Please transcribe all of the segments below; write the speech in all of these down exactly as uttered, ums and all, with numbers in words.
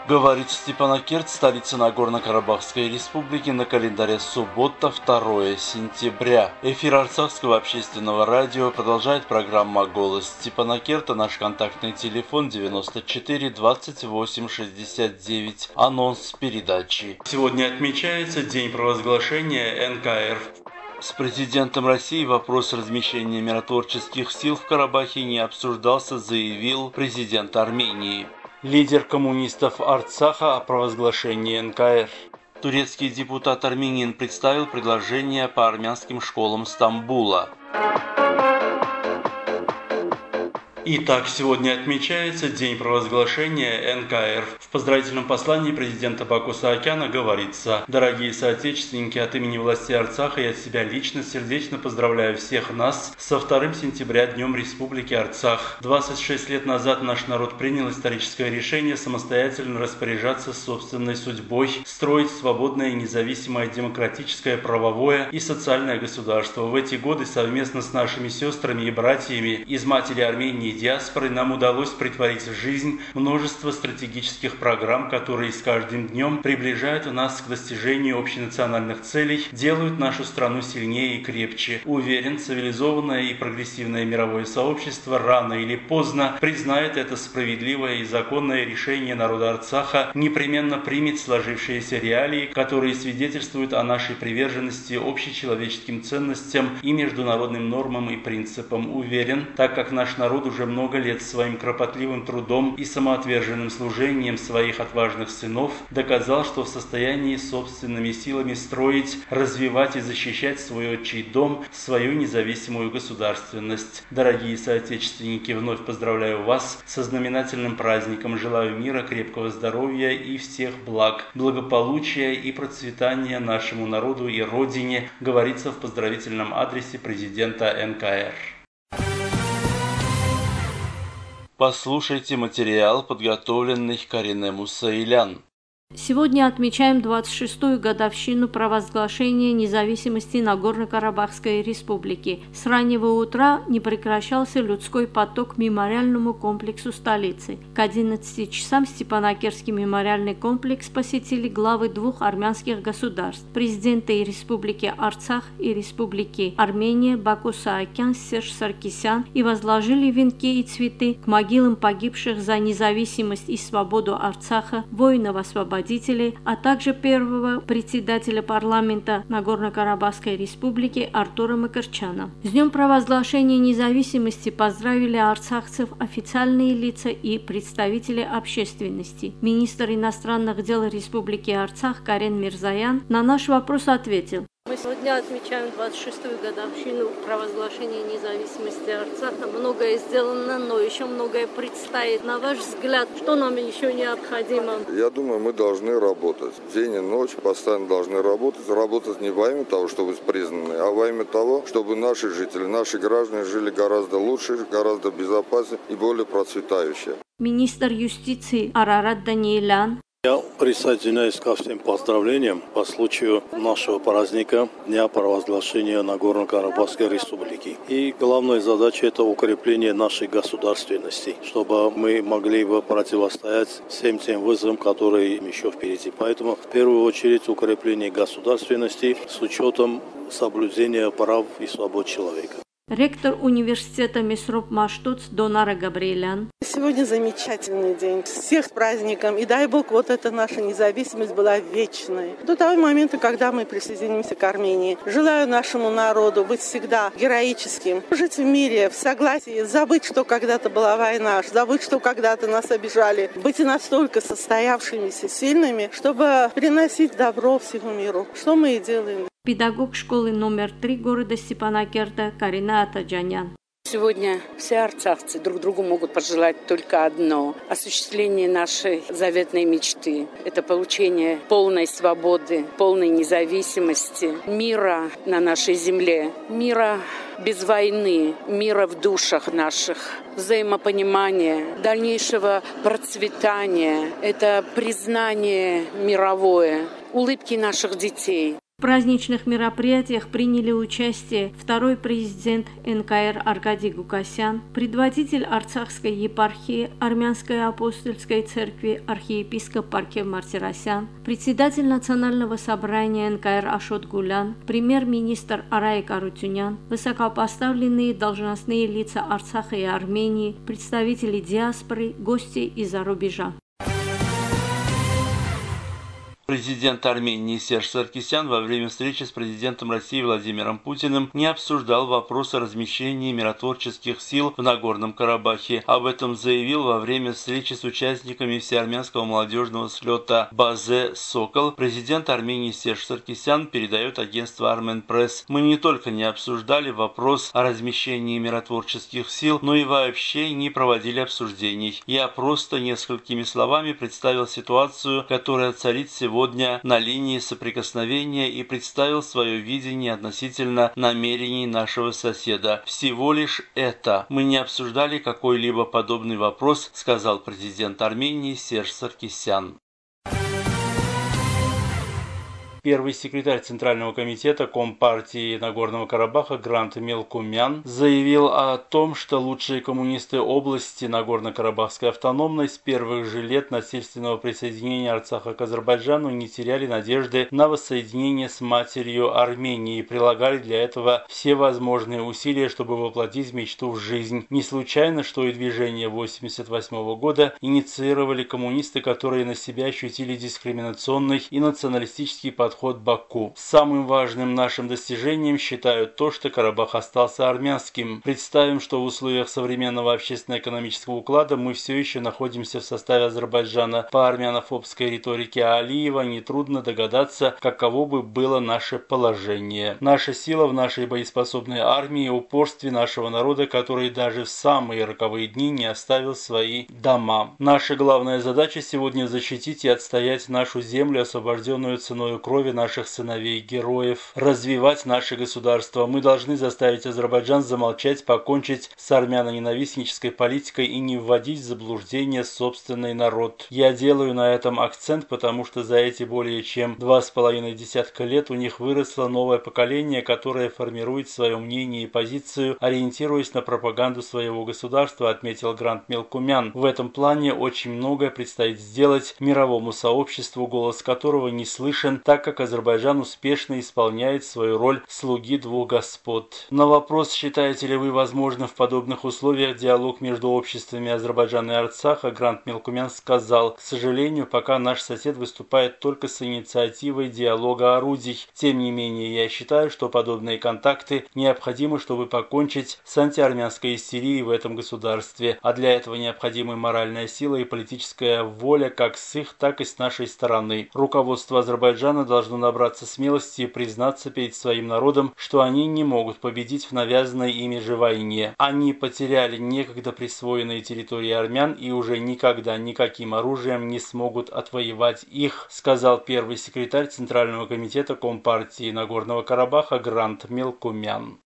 Говорит Степанакерт, столица Нагорно-Карабахской республики, на календаре суббота, второе сентября. Эфир Арцахского общественного радио продолжает программа «Голос Степанакерта». Наш контактный телефон девяносто четыре двадцать восемь шестьдесят девять. Анонс передачи. Сегодня отмечается День провозглашения эн ка эр. С президентом России вопрос размещения миротворческих сил в Карабахе не обсуждался, заявил президент Армении. Лидер коммунистов Арцаха о провозглашении эн ка эр. Турецкий депутат Арменин представил предложение по армянским школам Стамбула. Итак, сегодня отмечается День провозглашения эн ка эр. В поздравительном послании президента Баку Саакяна говорится: «Дорогие соотечественники, от имени власти Арцаха и от себя лично сердечно поздравляю всех нас со вторым сентября, Днем Республики Арцах. двадцать шесть лет назад наш народ принял историческое решение самостоятельно распоряжаться собственной судьбой, строить свободное и независимое демократическое, правовое и социальное государство. В эти годы совместно с нашими сестрами и братьями из матери Армении и диаспоры нам удалось претворить в жизнь множество стратегических программ, которые с каждым днем приближают нас к достижению общенациональных целей, делают нашу страну сильнее и крепче. Уверен, цивилизованное и прогрессивное мировое сообщество рано или поздно признает это справедливое и законное решение народа Арцаха, непременно примет сложившиеся реалии, которые свидетельствуют о нашей приверженности общечеловеческим ценностям и международным нормам и принципам. Уверен, так как наш народ уже много лет своим кропотливым трудом и самоотверженным служением своих отважных сынов доказал, что в состоянии собственными силами строить, развивать и защищать свой отчий дом, свою независимую государственность. Дорогие соотечественники, вновь поздравляю вас со знаменательным праздником. Желаю мира, крепкого здоровья и всех благ, благополучия и процветания нашему народу и родине, говорится в поздравительном адресе президента эн ка эр. Послушайте материал, подготовленный Карине Мусаилян. Сегодня отмечаем двадцать шестую годовщину провозглашения независимости Нагорно-Карабахской республики. С раннего утра не прекращался людской поток к мемориальному комплексу столицы. К одиннадцати часам Степанакерский мемориальный комплекс посетили главы двух армянских государств – президенты Республики Арцах и Республики Армения Баку Саакян, Серж Саркисян, и возложили венки и цветы к могилам погибших за независимость и свободу Арцаха, воинов-освободителей, а также первого председателя парламента Нагорно-Карабахской республики Артура Макарчана. С днем провозглашения независимости поздравили арцахцев официальные лица и представители общественности. Министр иностранных дел Республики Арцах Карен Мирзаян на наш вопрос ответил: Мы сегодня отмечаем двадцать шестую годовщину провозглашения независимости Арцаха. Многое сделано, но еще многое предстоит. На ваш взгляд, что нам еще необходимо? Я думаю, мы должны работать. День и ночь постоянно должны работать. Работать не во имя того, чтобы быть признаны, а во имя того, чтобы наши жители, наши граждане жили гораздо лучше, гораздо безопаснее и более процветающе. Министр юстиции Арарат Даниэлян. Я присоединяюсь ко всем поздравлениям по случаю нашего праздника Дня провозглашения Нагорно-Карабахской республики. И главная задача – это укрепление нашей государственности, чтобы мы могли бы противостоять всем тем вызовам, которые еще впереди. Поэтому в первую очередь укрепление государственности с учетом соблюдения прав и свобод человека. Ректор университета Месроп Маштуц Донара Габриэлян. Сегодня замечательный день. Всех с праздником. И дай Бог, вот эта наша независимость была вечной. До того момента, когда мы присоединимся к Армении. Желаю нашему народу быть всегда героическим. Жить в мире, в согласии. Забыть, что когда-то была война. Забыть, что когда-то нас обижали. Быть настолько состоявшимися, сильными, чтобы приносить добро всему миру. Что мы и делаем. Педагог школы номер три города Степанакерта Карина Атаджанян. Сегодня все арцахцы друг другу могут пожелать только одно – осуществление нашей заветной мечты. Это получение полной свободы, полной независимости, мира на нашей земле, мира без войны, мира в душах наших, взаимопонимания, дальнейшего процветания. Это признание мировое, улыбки наших детей. В праздничных мероприятиях приняли участие второй президент эн ка эр Аркадий Гукасян, предводитель Арцахской епархии Армянской апостольской церкви архиепископ Паркев Мартиросян, председатель Национального собрания эн ка эр Ашот Гулян, премьер-министр Араик Арутюнян, высокопоставленные должностные лица Арцаха и Армении, представители диаспоры, гости из-за рубежа. Президент Армении Серж Саркисян во время встречи с президентом России Владимиром Путиным не обсуждал вопрос о размещении миротворческих сил в Нагорном Карабахе. Об этом заявил во время встречи с участниками всеармянского молодежного слета «Базе Сокол». Президент Армении Серж Саркисян передает агентству Армен Пресс: «Мы не только не обсуждали вопрос о размещении миротворческих сил, но и вообще не проводили обсуждений. Я просто несколькими словами представил ситуацию, которая царит сегодня Сегодня на линии соприкосновения и представил свое видение относительно намерений нашего соседа. Всего лишь это. Мы не обсуждали какой-либо подобный вопрос», — сказал президент Армении Серж Саркисян. Первый секретарь Центрального комитета Компартии Нагорного Карабаха Грант Мелкумян заявил о том, что лучшие коммунисты области Нагорно-Карабахской автономной с первых же лет насильственного присоединения Арцаха к Азербайджану не теряли надежды на воссоединение с матерью Армении и прилагали для этого все возможные усилия, чтобы воплотить мечту в жизнь. Не случайно, что и движение восемьдесят восьмого года инициировали коммунисты, которые на себя ощутили дискриминационный и националистический подход Баку. Самым важным нашим достижением считают то, что Карабах остался армянским. Представим, что в условиях современного общественно-экономического уклада мы все еще находимся в составе Азербайджана. По армянофобской риторике Алиева нетрудно догадаться, каково бы было наше положение. Наша сила в нашей боеспособной армии, упорстве нашего народа, который даже в самые роковые дни не оставил свои дома. Наша главная задача сегодня защитить и отстоять нашу землю, освобожденную ценой крови наших сыновей-героев, развивать наше государство. Мы должны заставить Азербайджан замолчать, покончить с армяно-ненавистнической политикой и не вводить в заблуждение собственный народ. Я делаю на этом акцент, потому что за эти более чем два с половиной десятка лет у них выросло новое поколение, которое формирует свое мнение и позицию, ориентируясь на пропаганду своего государства, отметил Грант Мелкумян. В этом плане очень многое предстоит сделать мировому сообществу, голос которого не слышен, так как Азербайджан успешно исполняет свою роль слуги двух господ. На вопрос, считаете ли вы возможным в подобных условиях диалог между обществами Азербайджана и Арцаха, Грант Мелкумян сказал: «К сожалению, пока наш сосед выступает только с инициативой диалога орудий. Тем не менее, я считаю, что подобные контакты необходимы, чтобы покончить с антиармянской истерией в этом государстве, а для этого необходимы моральная сила и политическая воля как с их, так и с нашей стороны. Руководство Азербайджана должно набраться смелости и признаться перед своим народом, что они не могут победить в навязанной ими же войне. Они потеряли некогда присвоенные территории армян и уже никогда никаким оружием не смогут отвоевать их», — сказал первый секретарь Центрального комитета Компартии Нагорного Карабаха Грант Мелкумян.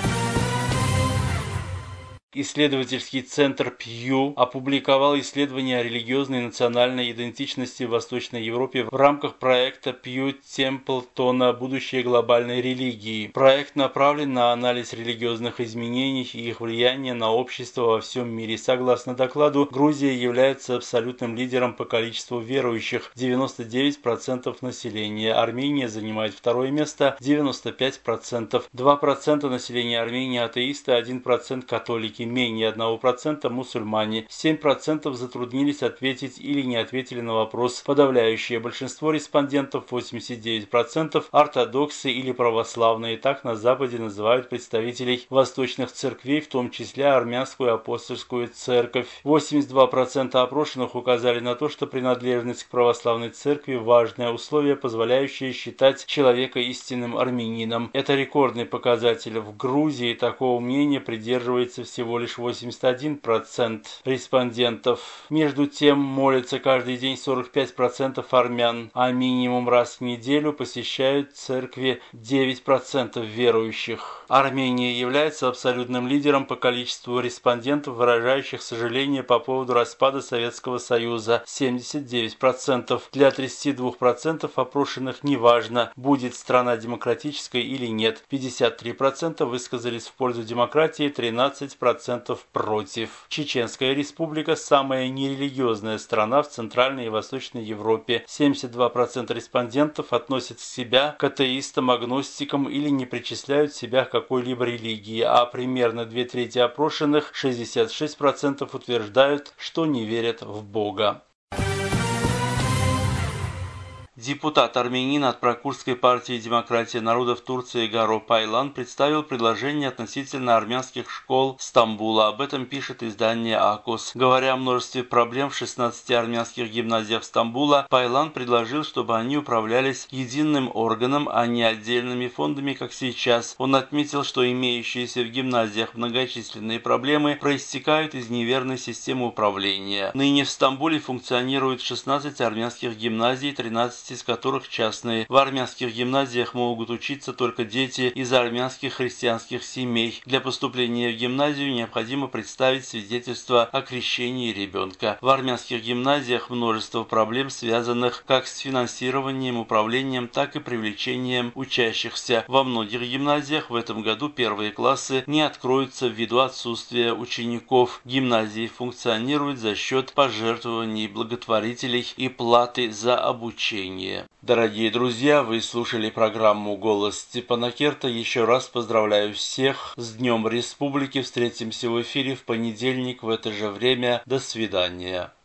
Исследовательский центр Пью опубликовал исследование о религиозной и национальной идентичности в Восточной Европе в рамках проекта Пью Темплтона «Будущее глобальной религии». Проект направлен на анализ религиозных изменений и их влияния на общество во всем мире. Согласно докладу, Грузия является абсолютным лидером по количеству верующих – девяносто девять процентов населения. Армения занимает второе место – девяносто пять процентов. два процента населения Армении атеисты, один процент католики. Менее одного процента мусульмане, семь процентов затруднились ответить или не ответили на вопрос. Подавляющее большинство респондентов, восемьдесят девять процентов, ортодоксы или православные. Так на Западе называют представителей восточных церквей, в том числе армянскую апостольскую церковь. восемьдесят два процента опрошенных указали на то, что принадлежность к православной церкви – важное условие, позволяющее считать человека истинным армянином. Это рекордный показатель. В Грузии такого мнения придерживается всего всего лишь восемьдесят один процент респондентов. Между тем, молятся каждый день сорок пять процентов армян, а минимум раз в неделю посещают церкви девять процентов верующих. Армения является абсолютным лидером по количеству респондентов, выражающих сожаление по поводу распада Советского Союза – семьдесят девять процентов. Для тридцати двух процентов опрошенных неважно, будет страна демократической или нет. пятьдесят три процента высказались в пользу демократии, тринадцать процентов против. Чеченская республика – самая нерелигиозная страна в Центральной и Восточной Европе. семьдесят два процента респондентов относят себя к атеистам, агностикам или не причисляют себя к какой-либо религии, а примерно две трети опрошенных, шестьдесят шесть процентов, утверждают, что не верят в Бога. Депутат-армянин от Прокурской партии «Демократия народов» Турции Гаро Пайлан представил предложение относительно армянских школ Стамбула. Об этом пишет издание «Акос». Говоря о множестве проблем в шестнадцати армянских гимназиях Стамбула, Пайлан предложил, чтобы они управлялись единым органом, а не отдельными фондами, как сейчас. Он отметил, что имеющиеся в гимназиях многочисленные проблемы проистекают из неверной системы управления. Ныне в Стамбуле функционирует шестнадцать армянских гимназий, тринадцать из которых частные. В армянских гимназиях могут учиться только дети из армянских христианских семей. Для поступления в гимназию необходимо представить свидетельство о крещении ребенка. В армянских гимназиях множество проблем, связанных как с финансированием, управлением, так и привлечением учащихся. Во многих гимназиях в этом году первые классы не откроются ввиду отсутствия учеников. Гимназии функционируют за счет пожертвований благотворителей и платы за обучение. Дорогие друзья, вы слушали программу «Голос Степана Керта». Еще раз поздравляю всех с Днем Республики. Встретимся в эфире в понедельник в это же время. До свидания.